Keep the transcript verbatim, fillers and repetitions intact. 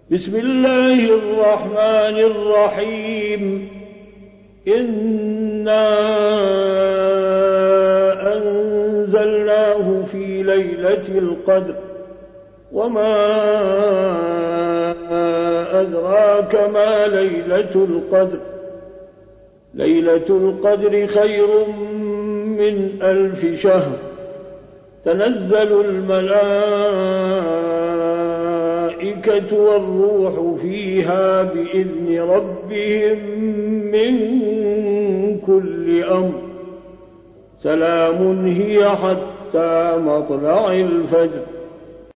بسم الله الرحمن الرحيم إنا أنزلناه في ليلة القدر وما أدراك ما ليلة القدر ليلة القدر خير من ألف شهر تنزل الملائكة والروح فيها بإذن ربهم من كل أمر سلام هي حتى مطلع الفجر.